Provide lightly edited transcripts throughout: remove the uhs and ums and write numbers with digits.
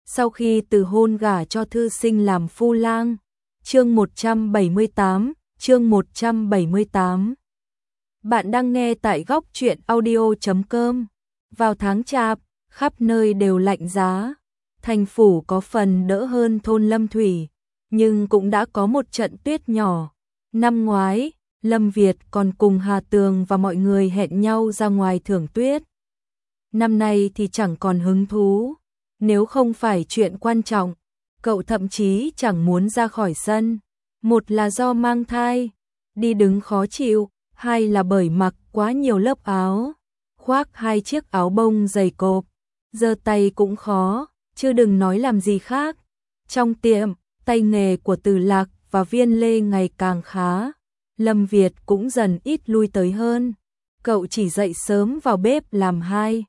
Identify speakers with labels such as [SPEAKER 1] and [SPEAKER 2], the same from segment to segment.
[SPEAKER 1] sau khi từ hôn gả cho thư sinh làm phu lang. Chương 178, chương 178. Bạn đang nghe tại góc truyện audio.com. Vào tháng Chạp, khắp nơi đều lạnh giá. Thành phủ có phần đỡ hơn thôn Lâm Thủy, nhưng cũng đã có một trận tuyết nhỏ. Năm ngoái, Lâm Việt còn cùng Hà Tường và mọi người hẹn nhau ra ngoài thưởng tuyết. Năm nay thì chẳng còn hứng thú. Nếu không phải chuyện quan trọng, cậu thậm chí chẳng muốn ra khỏi sân. Một là do mang thai, đi đứng khó chịu, hai là bởi mặc quá nhiều lớp áo, khoác hai chiếc áo bông dày cộp, giơ tay cũng khó, chứ đừng nói làm gì khác. Trong tiệm, tay nghề của Từ Lạc và Viên Lê ngày càng khá, Lâm Việt cũng dần ít lui tới hơn. Cậu chỉ dậy sớm vào bếp làm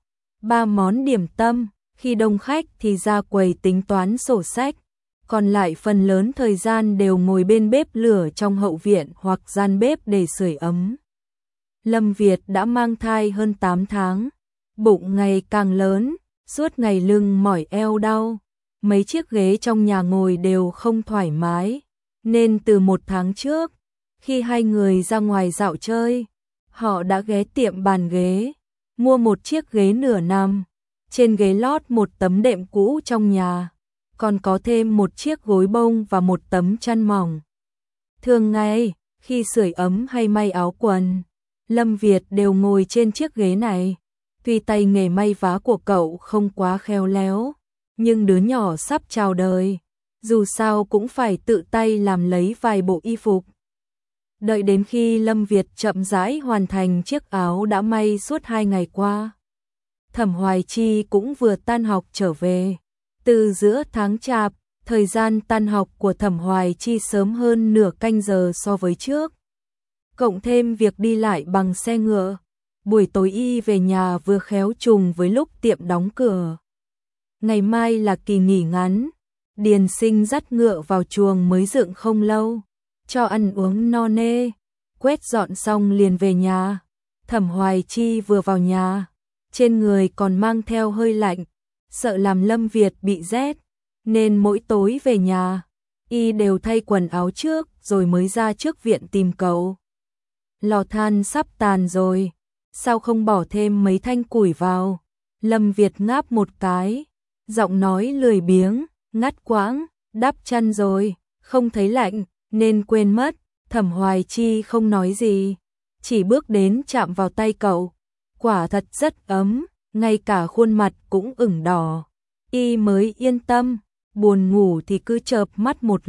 [SPEAKER 1] 2-3 món điểm tâm, khi đông khách thì ra quầy tính toán sổ sách, còn lại phần lớn thời gian đều ngồi bên bếp lửa trong hậu viện hoặc gian bếp để sưởi ấm. Lâm Việt đã mang thai hơn 8 tháng, bụng ngày càng lớn, suốt ngày lưng mỏi eo đau, mấy chiếc ghế trong nhà ngồi đều không thoải mái, nên từ 1 tháng trước, khi hai người ra ngoài dạo chơi, họ đã ghé tiệm bàn ghế, mua một chiếc ghế nửa nằm, trên ghế lót một tấm đệm cũ trong nhà, còn có thêm một chiếc gối bông và một tấm chăn mỏng. Thường ngày, khi sưởi ấm hay may áo quần, Lâm Việt đều ngồi trên chiếc ghế này. Tuy tay nghề may vá của cậu không quá khéo léo, nhưng đứa nhỏ sắp chào đời, dù sao cũng phải tự tay làm lấy vài bộ y phục. Đợi đến khi Lâm Việt chậm rãi hoàn thành chiếc áo đã may suốt 2 ngày qua, Thẩm Hoài Chi cũng vừa tan học trở về. Từ giữa tháng Chạp, thời gian tan học của Thẩm Hoài Chi sớm hơn nửa canh giờ so với trước. Cộng thêm việc đi lại bằng xe ngựa, buổi tối y về nhà vừa khéo trùng với lúc tiệm đóng cửa. Ngày mai là kỳ nghỉ ngắn, Điền Sinh dắt ngựa vào chuồng mới dựng không lâu, cho ăn uống no nê, quét dọn xong liền về nhà. Thẩm Hoài Chi vừa vào nhà, trên người còn mang theo hơi lạnh, sợ làm Lâm Việt bị rét, nên mỗi tối về nhà, y đều thay quần áo trước rồi mới ra trước viện tìm cậu. Lò than sắp tàn rồi, sao không bỏ thêm mấy thanh củi vào? Lâm Việt ngáp một cái, giọng nói lười biếng, ngắt quãng, đắp chăn rồi, không thấy lạnh, nên quên mất. Thẩm Hoài Chi không nói gì, chỉ bước đến chạm vào tay cậu, quả thật rất ấm, ngay cả khuôn mặt cũng ửng đỏ. Y mới yên tâm, buồn ngủ thì cứ chợp mắt một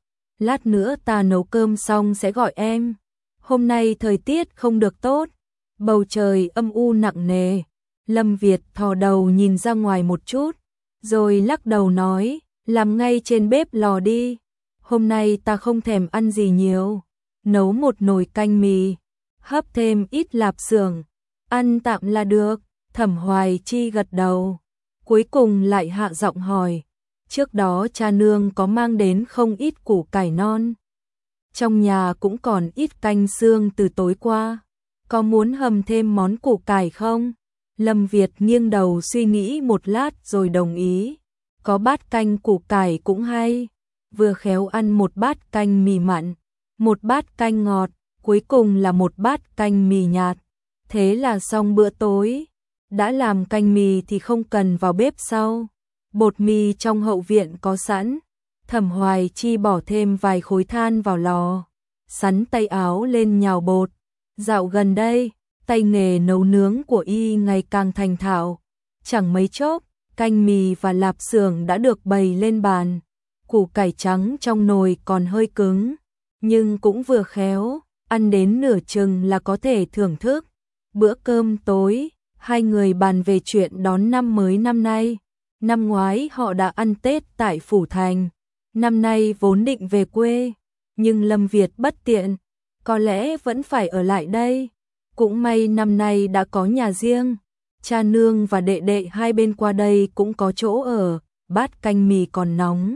[SPEAKER 1] lát nữa ta nấu cơm xong sẽ gọi em. Hôm nay thời tiết không được tốt, bầu trời âm u nặng nề. Lâm Việt thò đầu nhìn ra ngoài một chút, rồi lắc đầu nói, làm ngay trên bếp lò đi. Hôm nay ta không thèm ăn gì nhiều, nấu một nồi canh mì, hấp thêm ít lạp xưởng, ăn tạm là được. Thẩm Hoài Chi gật đầu, cuối cùng lại hạ giọng hỏi, trước đó cha nương có mang đến không ít củ cải non. Trong nhà cũng còn ít canh xương từ tối qua, có muốn hầm thêm món củ cải không? Lâm Việt nghiêng đầu suy nghĩ một lát rồi đồng ý, có bát canh củ cải cũng hay, vừa khéo ăn một bát canh mì mặn, một bát canh ngọt, cuối cùng là một bát canh mì nhạt, thế là xong bữa tối. Đã làm canh mì thì không cần vào bếp sau, bột mì trong hậu viện có sẵn. Thẩm Hoài Chi bỏ thêm vài khối than vào lò, sắn tay áo lên nhào bột. Dạo gần đây, tay nghề nấu nướng của y ngày càng thành thạo, chẳng mấy chốc, canh mì và lạp xưởng đã được bày lên bàn. Củ cải trắng trong nồi còn hơi cứng, nhưng cũng vừa khéo, ăn đến nửa chừng là có thể thưởng thức. Bữa cơm tối, hai người bàn về chuyện đón năm mới năm nay. Năm ngoái họ đã ăn Tết tại Phủ Thành, năm nay vốn định về quê, nhưng Lâm Việt bất tiện, có lẽ vẫn phải ở lại đây. Cũng may năm nay đã có nhà riêng, cha nương và đệ đệ hai bên qua đây cũng có chỗ ở, bát canh mì còn nóng.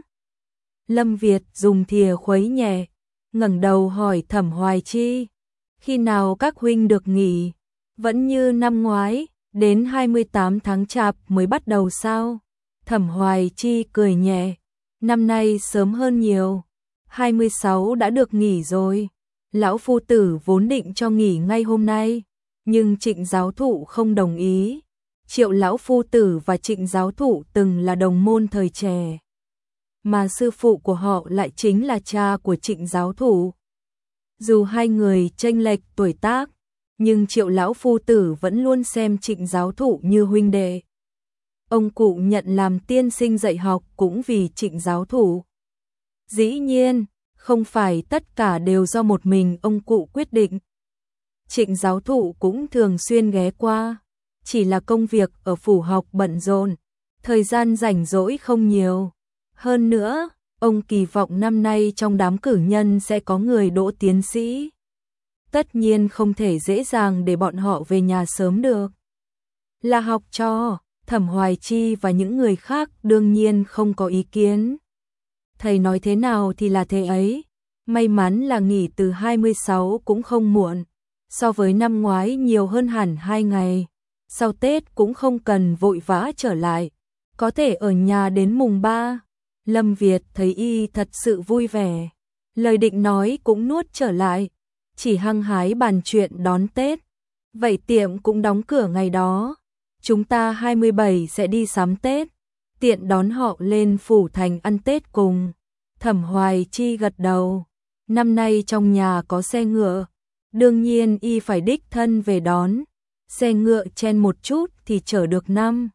[SPEAKER 1] Lâm Việt dùng thìa khuấy nhẹ, ngẩng đầu hỏi Thẩm Hoài Chi, khi nào các huynh được nghỉ? Vẫn như năm ngoái, đến 28 tháng Chạp mới bắt đầu sao? Thẩm Hoài Chi cười nhẹ, năm nay sớm hơn nhiều, 26 đã được nghỉ rồi. Lão phu tử vốn định cho nghỉ ngay hôm nay, nhưng Trịnh giáo thụ không đồng ý. Triệu lão phu tử và Trịnh giáo thụ từng là đồng môn thời trẻ, mà sư phụ của họ lại chính là cha của Trịnh giáo thụ. Dù hai người chênh lệch tuổi tác, nhưng Triệu lão phu tử vẫn luôn xem Trịnh giáo thụ như huynh đệ. Ông cụ nhận làm tiên sinh dạy học cũng vì Trịnh giáo thụ. Dĩ nhiên, không phải tất cả đều do một mình ông cụ quyết định. Trịnh giáo thụ cũng thường xuyên ghé qua, chỉ là công việc ở phủ học bận rộn, thời gian rảnh rỗi không nhiều. Hơn nữa, ông kỳ vọng năm nay trong đám cử nhân sẽ có người đỗ tiến sĩ. Tất nhiên không thể dễ dàng để bọn họ về nhà sớm được. Là học trò, Thẩm Hoài Chi và những người khác đương nhiên không có ý kiến. Thầy nói thế nào thì là thế ấy, may mắn là nghỉ từ 26 cũng không muộn, so với năm ngoái nhiều hơn hẳn 2 ngày. Sau Tết cũng không cần vội vã trở lại, có thể ở nhà đến mùng 3. Lâm Việt thấy y thật sự vui vẻ, lời định nói cũng nuốt trở lại, chỉ hăng hái bàn chuyện đón Tết. Vậy tiệm cũng đóng cửa ngày đó, chúng ta 27 sẽ đi sắm Tết, tiện đón họ lên phủ thành ăn Tết cùng. Thẩm Hoài Chi gật đầu, năm nay trong nhà có xe ngựa, đương nhiên y phải đích thân về đón. Xe ngựa chen một chút thì chở được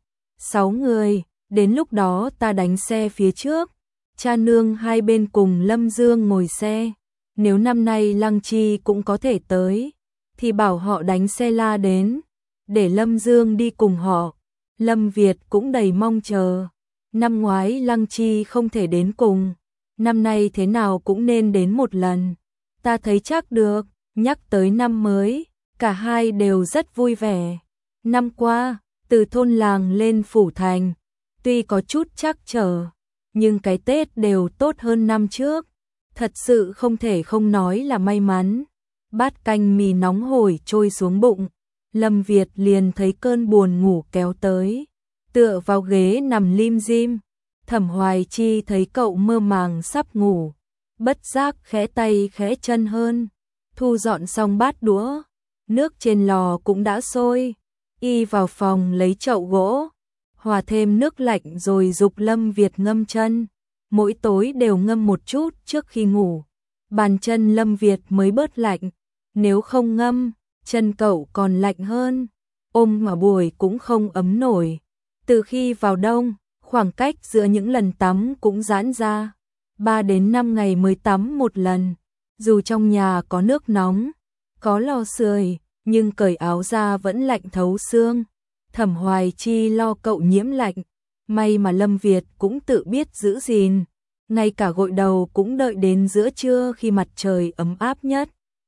[SPEAKER 1] 5-6 người, đến lúc đó ta đánh xe phía trước, cha nương hai bên cùng Lâm Dương ngồi xe. Nếu năm nay Lăng Chi cũng có thể tới, thì bảo họ đánh xe la đến, để Lâm Dương đi cùng họ. Lâm Việt cũng đầy mong chờ, năm ngoái Lăng Chi không thể đến cùng, năm nay thế nào cũng nên đến một lần. Ta thấy chắc được, nhắc tới năm mới, cả hai đều rất vui vẻ. Năm qua, từ thôn làng lên phủ thành, tuy có chút trắc trở, nhưng cái Tết đều tốt hơn năm trước. Thật sự không thể không nói là may mắn. Bát canh mì nóng hổi trôi xuống bụng, Lâm Việt liền thấy cơn buồn ngủ kéo tới, tựa vào ghế nằm lim dim. Thẩm Hoài Chi thấy cậu mơ màng sắp ngủ, bất giác khẽ tay khẽ chân hơn, thu dọn xong bát đũa, nước trên lò cũng đã sôi, y vào phòng lấy chậu gỗ, hòa thêm nước lạnh rồi giục Lâm Việt ngâm chân. Mỗi tối đều ngâm một chút trước khi ngủ, bàn chân Lâm Việt mới bớt lạnh, nếu không ngâm, chân cậu còn lạnh hơn, ôm mà buổi cũng không ấm nổi. Từ khi vào đông, khoảng cách giữa những lần tắm cũng giãn ra, 3 đến 5 ngày mới tắm một lần. Dù trong nhà có nước nóng, có lò sưởi, nhưng cởi áo ra vẫn lạnh thấu xương. Thẩm Hoài Chi lo cậu nhiễm lạnh, may mà Lâm Việt cũng tự biết giữ gìn, ngay cả gội đầu cũng đợi đến giữa trưa khi mặt trời ấm áp nhất.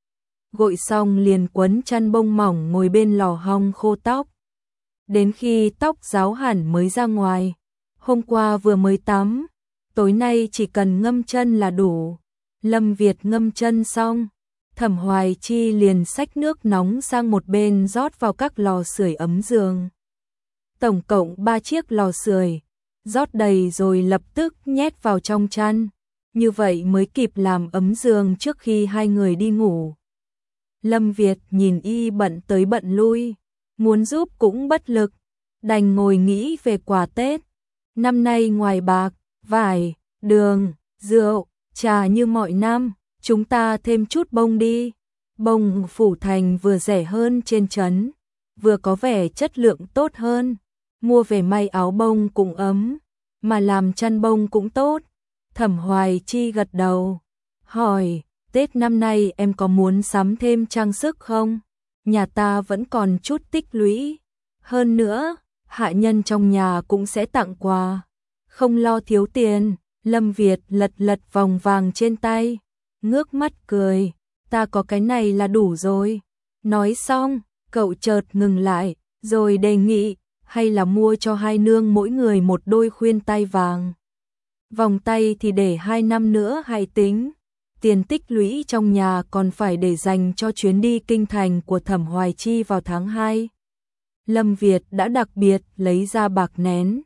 [SPEAKER 1] Gội xong liền quấn chăn bông mỏng ngồi bên lò hong khô tóc. Đến khi tóc ráo hẳn mới ra ngoài, hôm qua vừa mới tắm, tối nay chỉ cần ngâm chân là đủ. Lâm Việt ngâm chân xong, Thẩm Hoài Chi liền xách nước nóng sang một bên rót vào các lò sưởi ấm giường. Tổng cộng 3 chiếc lò sưởi, rót đầy rồi lập tức nhét vào trong chăn, như vậy mới kịp làm ấm giường trước khi hai người đi ngủ. Lâm Việt nhìn y bận tới bận lui, muốn giúp cũng bất lực, đành ngồi nghĩ về quà Tết. Năm nay ngoài bạc, vải, đường, rượu, trà như mọi năm, chúng ta thêm chút bông đi. Bông phủ thành vừa rẻ hơn trên trấn, vừa có vẻ chất lượng tốt hơn. Mua về may áo bông cũng ấm, mà làm chăn bông cũng tốt. Thẩm Hoài Chi gật đầu, hỏi, Tết năm nay em có muốn sắm thêm trang sức không? Nhà ta vẫn còn chút tích lũy. Hơn nữa, hạ nhân trong nhà cũng sẽ tặng quà. Không lo thiếu tiền. Lâm Việt lật lật vòng vàng trên tay, ngước mắt cười, ta có cái này là đủ rồi. Nói xong, cậu chợt ngừng lại, rồi đề nghị, hay là mua cho hai nương mỗi người một đôi khuyên tai vàng. Vòng tay thì để 2 năm nữa hãy tính, tiền tích lũy trong nhà còn phải để dành cho chuyến đi kinh thành của Thẩm Hoài Chi vào tháng 2. Lâm Việt đã đặc biệt lấy ra bạc nén,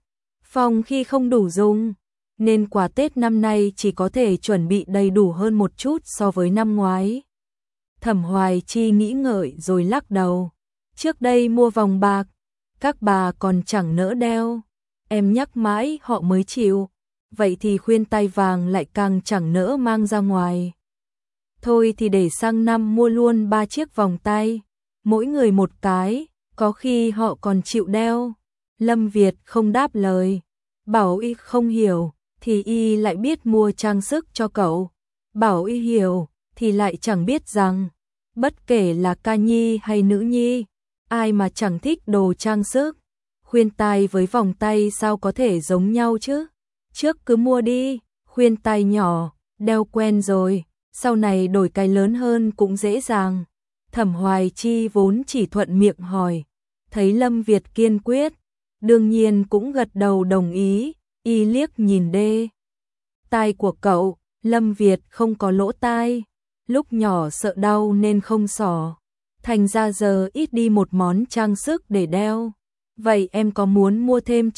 [SPEAKER 1] Phòng khi không đủ dùng, nên quà Tết năm nay chỉ có thể chuẩn bị đầy đủ hơn một chút so với năm ngoái. Thẩm Hoài Chi nghĩ ngợi rồi lắc đầu. Trước đây mua vòng bạc, các bà còn chẳng nỡ đeo. Em nhắc mãi họ mới chịu. Vậy thì khuyên tai vàng lại càng chẳng nỡ mang ra ngoài. Thôi thì để sang năm mua luôn 3 chiếc vòng tay, mỗi người một cái, có khi họ còn chịu đeo. Lâm Việt không đáp lời, bảo y không hiểu, thì y lại biết mua trang sức cho cậu. Bảo y hiểu, thì lại chẳng biết rằng, bất kể là ca nhi hay nữ nhi, ai mà chẳng thích đồ trang sức. Khuyên tai với vòng tay sao có thể giống nhau chứ? Trước cứ mua đi, khuyên tai nhỏ, đeo quen rồi, sau này đổi cái lớn hơn cũng dễ dàng. Thẩm Hoài Chi vốn chỉ thuận miệng hỏi, thấy Lâm Việt kiên quyết, đương nhiên cũng gật đầu đồng ý, y liếc nhìn đê tai của cậu. Lâm Việt không có lỗ tai, lúc nhỏ sợ đau nên không xỏ, thành ra giờ ít đi một món trang sức để đeo. Vậy em có muốn mua thêm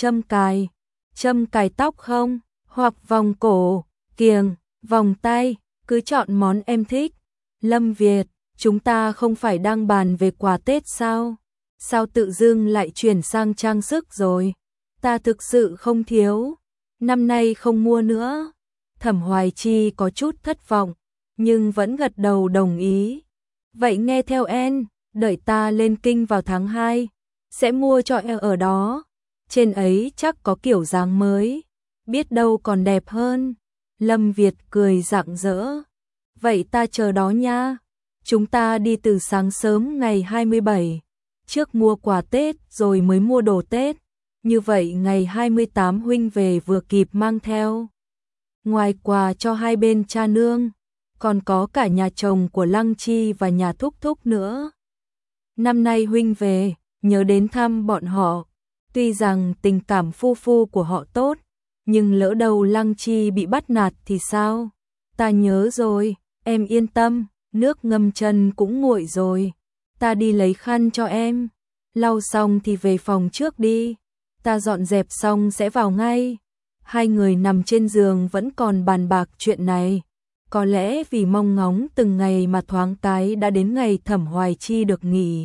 [SPEAKER 1] châm cài tóc không? Hoặc vòng cổ, kiềng, vòng tay, cứ chọn món em thích. Lâm Việt, chúng ta không phải đang bàn về quà Tết sao? Sao tự dưng lại chuyển sang trang sức rồi? Ta thực sự không thiếu, năm nay không mua nữa. Thẩm Hoài Chi có chút thất vọng, nhưng vẫn gật đầu đồng ý. Vậy nghe theo em, đợi ta lên Kinh vào tháng 2, sẽ mua cho em ở đó. Trên ấy chắc có kiểu dáng mới, biết đâu còn đẹp hơn. Lâm Việt cười rạng rỡ. Vậy ta chờ đó nha. Chúng ta đi từ sáng sớm ngày 27, trước mua quà Tết rồi mới mua đồ Tết. Như vậy ngày 28 huynh về vừa kịp mang theo. Ngoài quà cho hai bên cha nương, còn có cả nhà chồng của Lăng Chi và nhà thúc thúc nữa. Năm nay huynh về, nhớ đến thăm bọn họ. Tuy rằng tình cảm phu phu của họ tốt, nhưng lỡ đầu Lăng Chi bị bắt nạt thì sao? Ta nhớ rồi, em yên tâm, nước ngâm chân cũng nguội rồi. Ta đi lấy khăn cho em. Lau xong thì về phòng trước đi. Ta dọn dẹp xong sẽ vào ngay. Hai người nằm trên giường vẫn còn bàn bạc chuyện này. Có lẽ vì mong ngóng từng ngày mà thoáng cái đã đến ngày Thẩm Hoài Chi được nghỉ.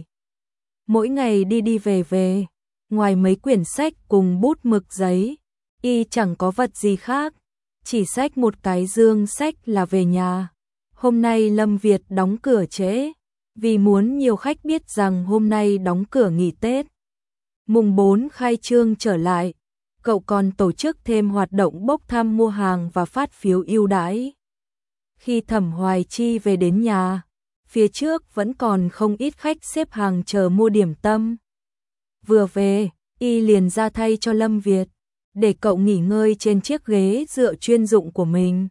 [SPEAKER 1] Mỗi ngày đi đi về về, ngoài mấy quyển sách cùng bút mực giấy, y chẳng có vật gì khác, chỉ xách một cái dương sách là về nhà. Hôm nay Lâm Việt đóng cửa trễ, vì muốn nhiều khách biết rằng hôm nay đóng cửa nghỉ Tết. Mùng 4 khai trương trở lại, cậu còn tổ chức thêm hoạt động bốc thăm mua hàng và phát phiếu ưu đãi. Khi Thẩm Hoài Chi về đến nhà, phía trước vẫn còn không ít khách xếp hàng chờ mua điểm tâm. Vừa về, y liền ra thay cho Lâm Việt, để cậu nghỉ ngơi trên chiếc ghế dựa chuyên dụng của mình.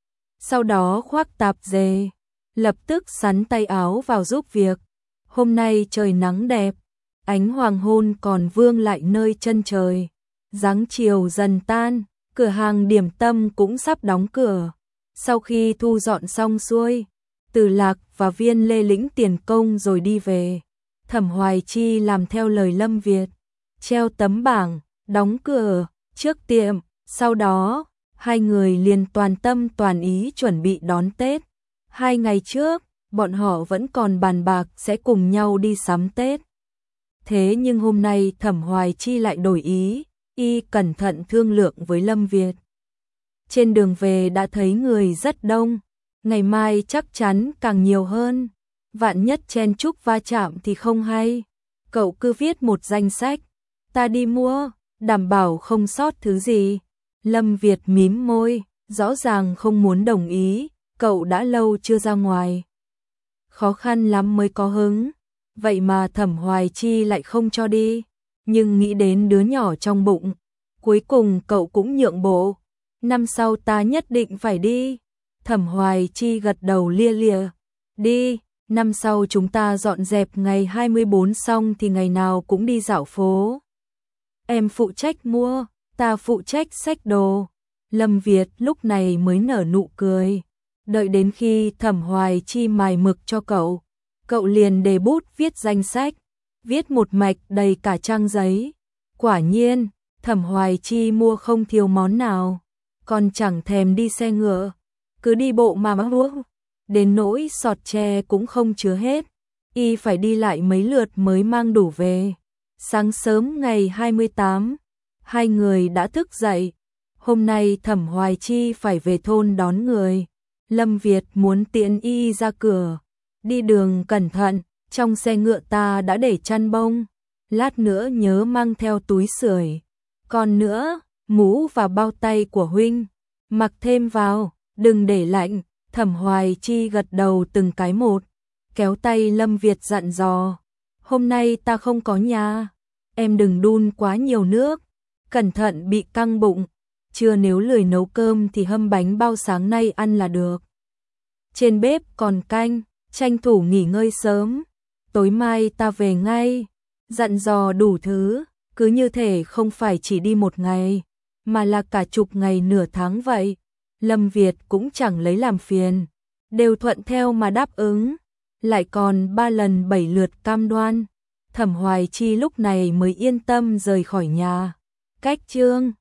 [SPEAKER 1] Sau đó khoác tạp dề, lập tức sắn tay áo vào giúp việc. Hôm nay trời nắng đẹp, ánh hoàng hôn còn vương lại nơi chân trời. Dáng chiều dần tan, cửa hàng điểm tâm cũng sắp đóng cửa. Sau khi thu dọn xong xuôi, Từ Lạc và Viên Lê lĩnh tiền công rồi đi về. Thẩm Hoài Chi làm theo lời Lâm Việt, treo tấm bảng, đóng cửa trước tiệm. Sau đó, hai người liền toàn tâm toàn ý chuẩn bị đón Tết. 2 ngày trước, bọn họ vẫn còn bàn bạc sẽ cùng nhau đi sắm Tết. Thế nhưng hôm nay Thẩm Hoài Chi lại đổi ý, y cẩn thận thương lượng với Lâm Việt. Trên đường về đã thấy người rất đông, ngày mai chắc chắn càng nhiều hơn. Vạn nhất chen chúc va chạm thì không hay. Cậu cứ viết một danh sách, ta đi mua, đảm bảo không sót thứ gì. Lâm Việt mím môi, rõ ràng không muốn đồng ý, cậu đã lâu chưa ra ngoài. Khó khăn lắm mới có hứng, vậy mà Thẩm Hoài Chi lại không cho đi. Nhưng nghĩ đến đứa nhỏ trong bụng, cuối cùng cậu cũng nhượng bộ. Năm sau ta nhất định phải đi. Thẩm Hoài Chi gật đầu lia lịa. Đi, năm sau chúng ta dọn dẹp ngày 24 xong thì ngày nào cũng đi dạo phố. Em phụ trách mua, ta phụ trách xách đồ. Lâm Việt lúc này mới nở nụ cười. Đợi đến khi Thẩm Hoài Chi mài mực cho cậu, cậu liền đề bút viết danh sách, viết một mạch đầy cả trang giấy. Quả nhiên, Thẩm Hoài Chi mua không thiếu món nào, còn chẳng thèm đi xe ngựa, cứ đi bộ mà mua, đến nỗi sọt tre cũng không chứa hết, y phải đi lại mấy lượt mới mang đủ về. Sáng sớm ngày 28, hai người đã thức dậy. Hôm nay Thẩm Hoài Chi phải về thôn đón người. Lâm Việt muốn tiễn y ra cửa. Đi đường cẩn thận, trong xe ngựa ta đã để chăn bông. Lát nữa nhớ mang theo túi sưởi. Còn nữa, mũ và bao tay của huynh, mặc thêm vào, đừng để lạnh. Thẩm Hoài Chi gật đầu từng cái một, kéo tay Lâm Việt dặn dò. Hôm nay ta không có nhà, em đừng đun quá nhiều nước, cẩn thận bị căng bụng. Trưa nếu lười nấu cơm thì hâm bánh bao sáng nay ăn là được. Trên bếp còn canh, tranh thủ nghỉ ngơi sớm. Tối mai ta về ngay, dặn dò đủ thứ, cứ như thể không phải chỉ đi một ngày, mà là cả chục ngày nửa tháng vậy. Lâm Việt cũng chẳng lấy làm phiền, đều thuận theo mà đáp ứng, lại còn 3 lần 7 lượt cam đoan. Thẩm Hoài Chi lúc này mới yên tâm rời khỏi nhà. Cách chương